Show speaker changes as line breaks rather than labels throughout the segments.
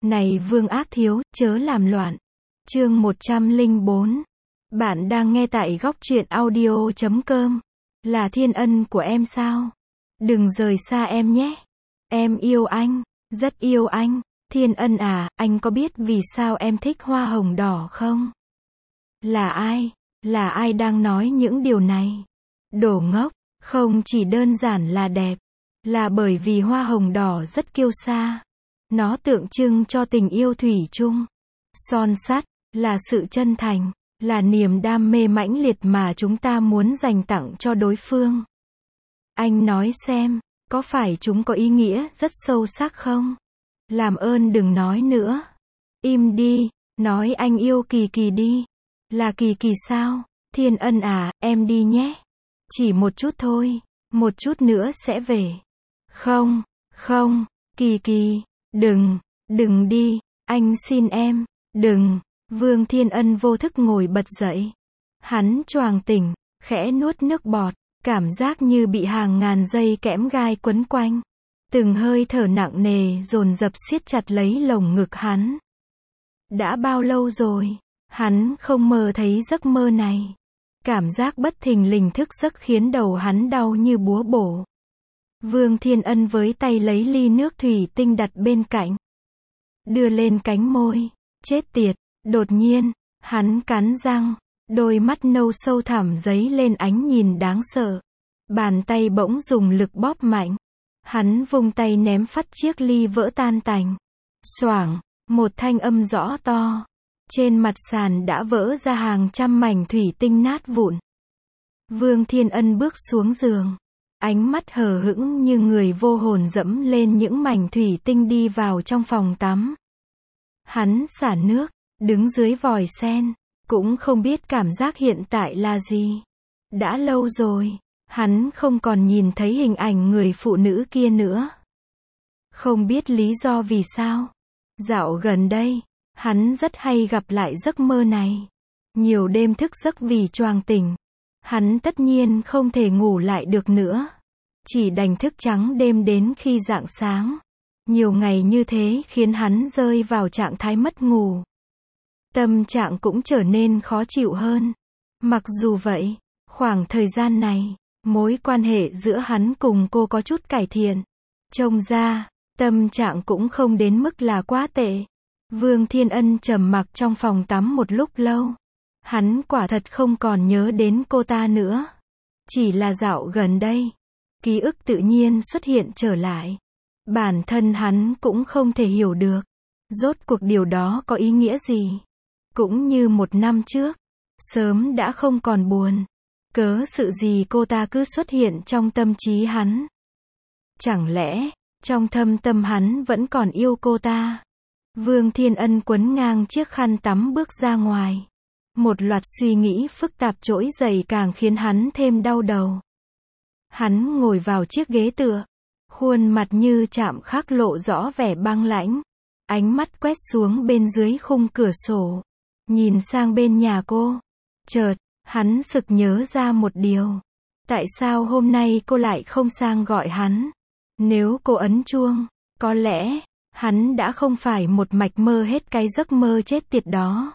Này Vương Ác Thiếu, chớ làm loạn. Chương 104. Bạn đang nghe tại góc truyện audio.com. Là thiên ân của em sao? Đừng rời xa em nhé. Em yêu anh, rất yêu anh. Thiên ân à, anh có biết vì sao em thích hoa hồng đỏ không? Là ai? Là ai đang nói những điều này? Đồ ngốc, không chỉ đơn giản là đẹp. Là bởi vì hoa hồng đỏ rất kiêu sa. Nó tượng trưng cho tình yêu thủy chung. Son sắt, là sự chân thành, là niềm đam mê mãnh liệt mà chúng ta muốn dành tặng cho đối phương. Anh nói xem, có phải chúng có ý nghĩa rất sâu sắc không? Làm ơn đừng nói nữa. Im đi, nói anh yêu Kỳ Kỳ đi. Là Kỳ Kỳ sao? Thiên ân à, em đi nhé. Chỉ một chút thôi, một chút nữa sẽ về. Không, không, Kỳ Kỳ, đừng đi, anh xin em, đừng. Vương Thiên Ân vô thức ngồi bật dậy. Hắn choàng tỉnh, khẽ nuốt nước bọt, cảm giác như bị hàng ngàn dây kẽm gai quấn quanh. Từng hơi thở nặng nề dồn dập siết chặt lấy lồng ngực hắn. Đã bao lâu rồi, hắn không mơ thấy giấc mơ này. Cảm giác bất thình lình thức giấc khiến đầu hắn đau như búa bổ. Vương Thiên Ân với tay lấy ly nước thủy tinh đặt bên cạnh. Đưa lên cánh môi. Chết tiệt, đột nhiên, hắn cắn răng. Đôi mắt nâu sâu thẳm dấy lên ánh nhìn đáng sợ. Bàn tay bỗng dùng lực bóp mạnh. Hắn vung tay ném phắt chiếc ly vỡ tan tành. Xoảng, một thanh âm rõ to. Trên mặt sàn đã vỡ ra hàng trăm mảnh thủy tinh nát vụn. Vương Thiên Ân bước xuống giường. Ánh mắt hờ hững như người vô hồn dẫm lên những mảnh thủy tinh đi vào trong phòng tắm. Hắn xả nước, đứng dưới vòi sen, cũng không biết cảm giác hiện tại là gì. Đã lâu rồi, hắn không còn nhìn thấy hình ảnh người phụ nữ kia nữa. Không biết lý do vì sao. Dạo gần đây, hắn rất hay gặp lại giấc mơ này. Nhiều đêm thức giấc vì choàng tỉnh. Hắn tất nhiên không thể ngủ lại được nữa. Chỉ đành thức trắng đêm đến khi rạng sáng. Nhiều ngày như thế khiến hắn rơi vào trạng thái mất ngủ. Tâm trạng cũng trở nên khó chịu hơn. Mặc dù vậy, khoảng thời gian này, mối quan hệ giữa hắn cùng cô có chút cải thiện. Trông ra, tâm trạng cũng không đến mức là quá tệ. Vương Thiên Ân trầm mặc trong phòng tắm một lúc lâu. Hắn quả thật không còn nhớ đến cô ta nữa. Chỉ là dạo gần đây, ký ức tự nhiên xuất hiện trở lại. Bản thân hắn cũng không thể hiểu được. Rốt cuộc điều đó có ý nghĩa gì? Cũng như một năm trước, sớm đã không còn buồn. Cớ sự gì cô ta cứ xuất hiện trong tâm trí hắn? Chẳng lẽ, trong thâm tâm hắn vẫn còn yêu cô ta? Vương Thiên Ân quấn ngang chiếc khăn tắm bước ra ngoài. Một loạt suy nghĩ phức tạp trỗi dậy càng khiến hắn thêm đau đầu. Hắn ngồi vào chiếc ghế tựa. Khuôn mặt như chạm khắc lộ rõ vẻ băng lãnh. Ánh mắt quét xuống bên dưới khung cửa sổ. Nhìn sang bên nhà cô. Chợt, hắn sực nhớ ra một điều. Tại sao hôm nay cô lại không sang gọi hắn? Nếu cô ấn chuông, có lẽ, hắn đã không phải một mạch mơ hết cái giấc mơ chết tiệt đó.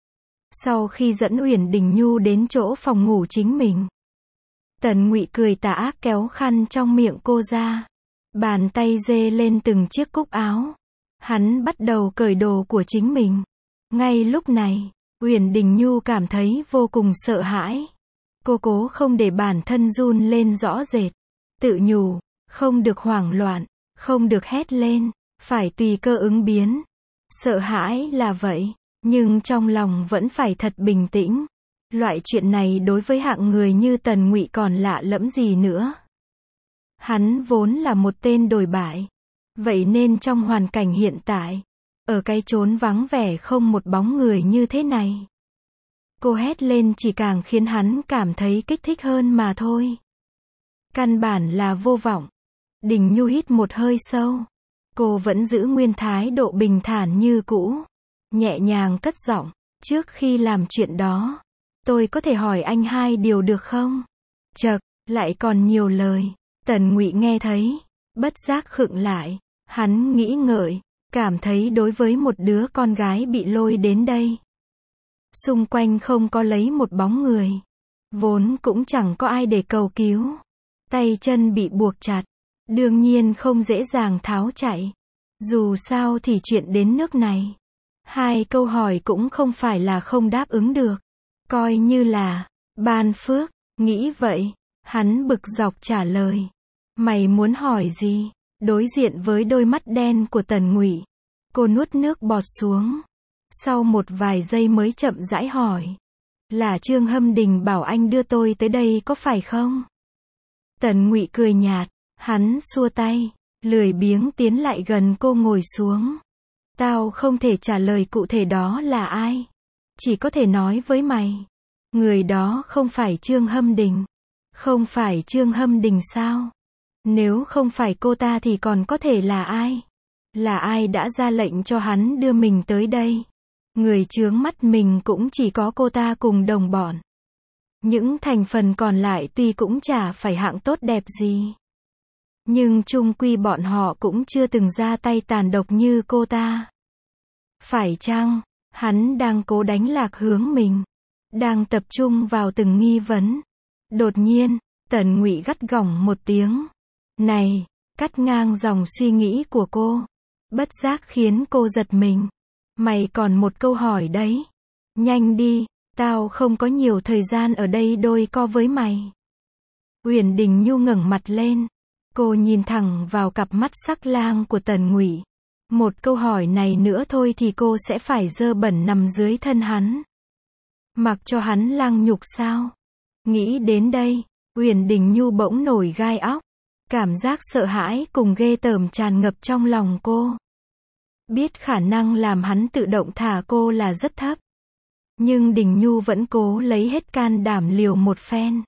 Sau khi dẫn Uyển Đình Nhu đến chỗ phòng ngủ chính mình, Tần Ngụy cười tà ác kéo khăn trong miệng cô ra. Bàn tay dê lên từng chiếc cúc áo. Hắn bắt đầu cởi đồ của chính mình. Ngay lúc này, Uyển Đình Nhu cảm thấy vô cùng sợ hãi. Cô cố không để bản thân run lên rõ rệt. Tự nhủ, không được hoảng loạn, không được hét lên, phải tùy cơ ứng biến. Sợ hãi là vậy, nhưng trong lòng vẫn phải thật bình tĩnh. Loại chuyện này đối với hạng người như Tần Ngụy còn lạ lẫm gì nữa. Hắn vốn là một tên đồi bại. Vậy nên trong hoàn cảnh hiện tại, ở cái chốn vắng vẻ không một bóng người như thế này, cô hét lên chỉ càng khiến hắn cảm thấy kích thích hơn mà thôi. Căn bản là vô vọng. Đình Nhu hít một hơi sâu. Cô vẫn giữ nguyên thái độ bình thản như cũ. Nhẹ nhàng cất giọng. Trước khi làm chuyện đó, tôi có thể hỏi anh hai điều được không? Chậc, lại còn nhiều lời. Tần Ngụy nghe thấy, bất giác khựng lại. Hắn nghĩ ngợi, cảm thấy đối với một đứa con gái bị lôi đến đây, xung quanh không có lấy một bóng người, vốn cũng chẳng có ai để cầu cứu, tay chân bị buộc chặt, đương nhiên không dễ dàng tháo chạy. Dù sao thì chuyện đến nước này, 2 câu hỏi cũng không phải là không đáp ứng được, coi như là ban phước. Nghĩ vậy, hắn bực dọc trả lời, mày muốn hỏi gì? Đối diện với đôi mắt đen của Tần Ngụy, cô nuốt nước bọt xuống, sau một vài giây mới chậm rãi hỏi, là Trương Hâm Đình bảo anh đưa tôi tới đây có phải không? Tần Ngụy cười nhạt, hắn xua tay, lười biếng tiến lại gần cô ngồi xuống. Tao không thể trả lời cụ thể đó là ai, chỉ có thể nói với mày, người đó không phải Trương Hâm Đình. Không phải Trương Hâm Đình sao? Nếu không phải cô ta thì còn có thể là ai? Là ai đã ra lệnh cho hắn đưa mình tới đây? Người chướng mắt mình cũng chỉ có cô ta cùng đồng bọn. Những thành phần còn lại tuy cũng chả phải hạng tốt đẹp gì, nhưng chung quy bọn họ cũng chưa từng ra tay tàn độc như cô ta. Phải chăng, hắn đang cố đánh lạc hướng mình, đang tập trung vào từng nghi vấn. Đột nhiên, Tần Ngụy gắt gỏng một tiếng. Này, cắt ngang dòng suy nghĩ của cô. Bất giác khiến cô giật mình. Mày còn một câu hỏi đấy. Nhanh đi, tao không có nhiều thời gian ở đây đôi co với mày. Uyển Đình Nhu ngẩng mặt lên. Cô nhìn thẳng vào cặp mắt sắc lang của Tần Ngụy. Một câu hỏi này nữa thôi thì cô sẽ phải dơ bẩn nằm dưới thân hắn. Mặc cho hắn lăng nhục sao? Nghĩ đến đây, Uyển Đình Nhu bỗng nổi gai óc. Cảm giác sợ hãi cùng ghê tởm tràn ngập trong lòng cô. Biết khả năng làm hắn tự động thả cô là rất thấp. Nhưng Đình Nhu vẫn cố lấy hết can đảm liều một phen.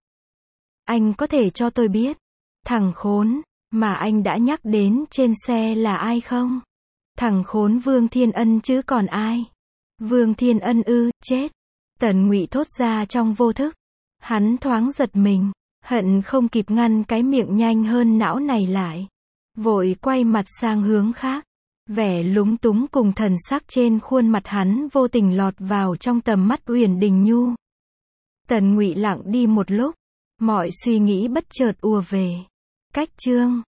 Anh có thể cho tôi biết, thằng khốn mà anh đã nhắc đến trên xe là ai không? Thằng khốn Vương Thiên Ân chứ còn ai? Vương Thiên Ân ư? Chết! Tần Ngụy thốt ra trong vô thức. Hắn thoáng giật mình, hận không kịp ngăn cái miệng nhanh hơn não này lại. Vội quay mặt sang hướng khác. Vẻ lúng túng cùng thần sắc trên khuôn mặt hắn vô tình lọt vào trong tầm mắt Uyển Đình Nhu. Tần Ngụy lặng đi một lúc, mọi suy nghĩ bất chợt ùa về. Cách chương